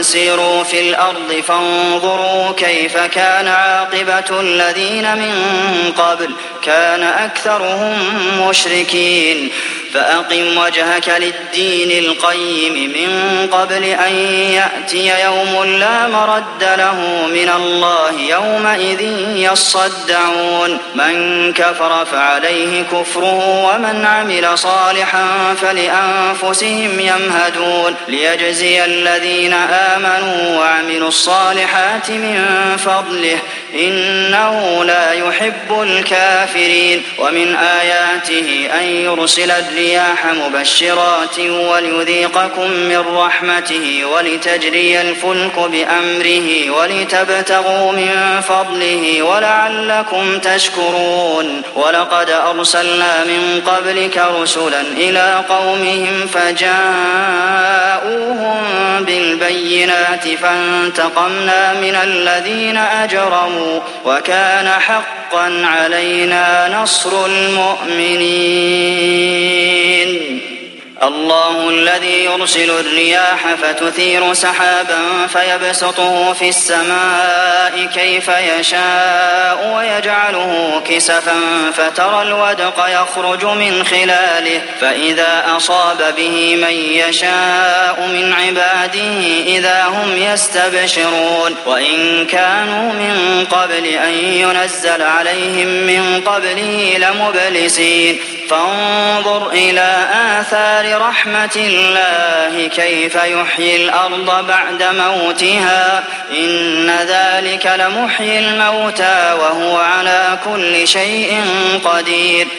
سيروا في الأرض فانظروا كيف كان عاقبة الذين من قبل كان أكثرهم مشركين فأقم وجهك للدين القيم من قبل أن يأتي يوم لا مرد له من الله يومئذ يصدعون من كفر فعليه كفره ومن عمل صالحا فلأنفسهم يمهدون ليجزي الذين آمنوا وعملوا الصالحات من فضله إنه لا يحب الكافرين ومن آياته أن يرسل الرياح مبشرات وليذيقكم من رحمته ولتجري الفلك بأمره ولتبتغوا من فضله ولعلكم تشكرون ولقد أرسلنا من قبلك رسلا إلى قومهم فجاءوهم بالبينات فانتقمنا من الذين أجرموا وكان حقا علينا نصر المؤمنين الله الذي يرسل الرياح فتثير سحابا فيبسطه في السماء كيف يشاء ويجعله كسفا فترى الودق يخرج من خلاله فإذا أصاب به من يشاء من عباده إذا هم يستبشرون وإن كانوا من قبل أن ينزل عليهم من قبله لمبلسين فانظر إلى آثار رحمة الله كيف يحيي الأرض بعد موتها إن ذلك لمحيي الموتى وهو على كل شيء قدير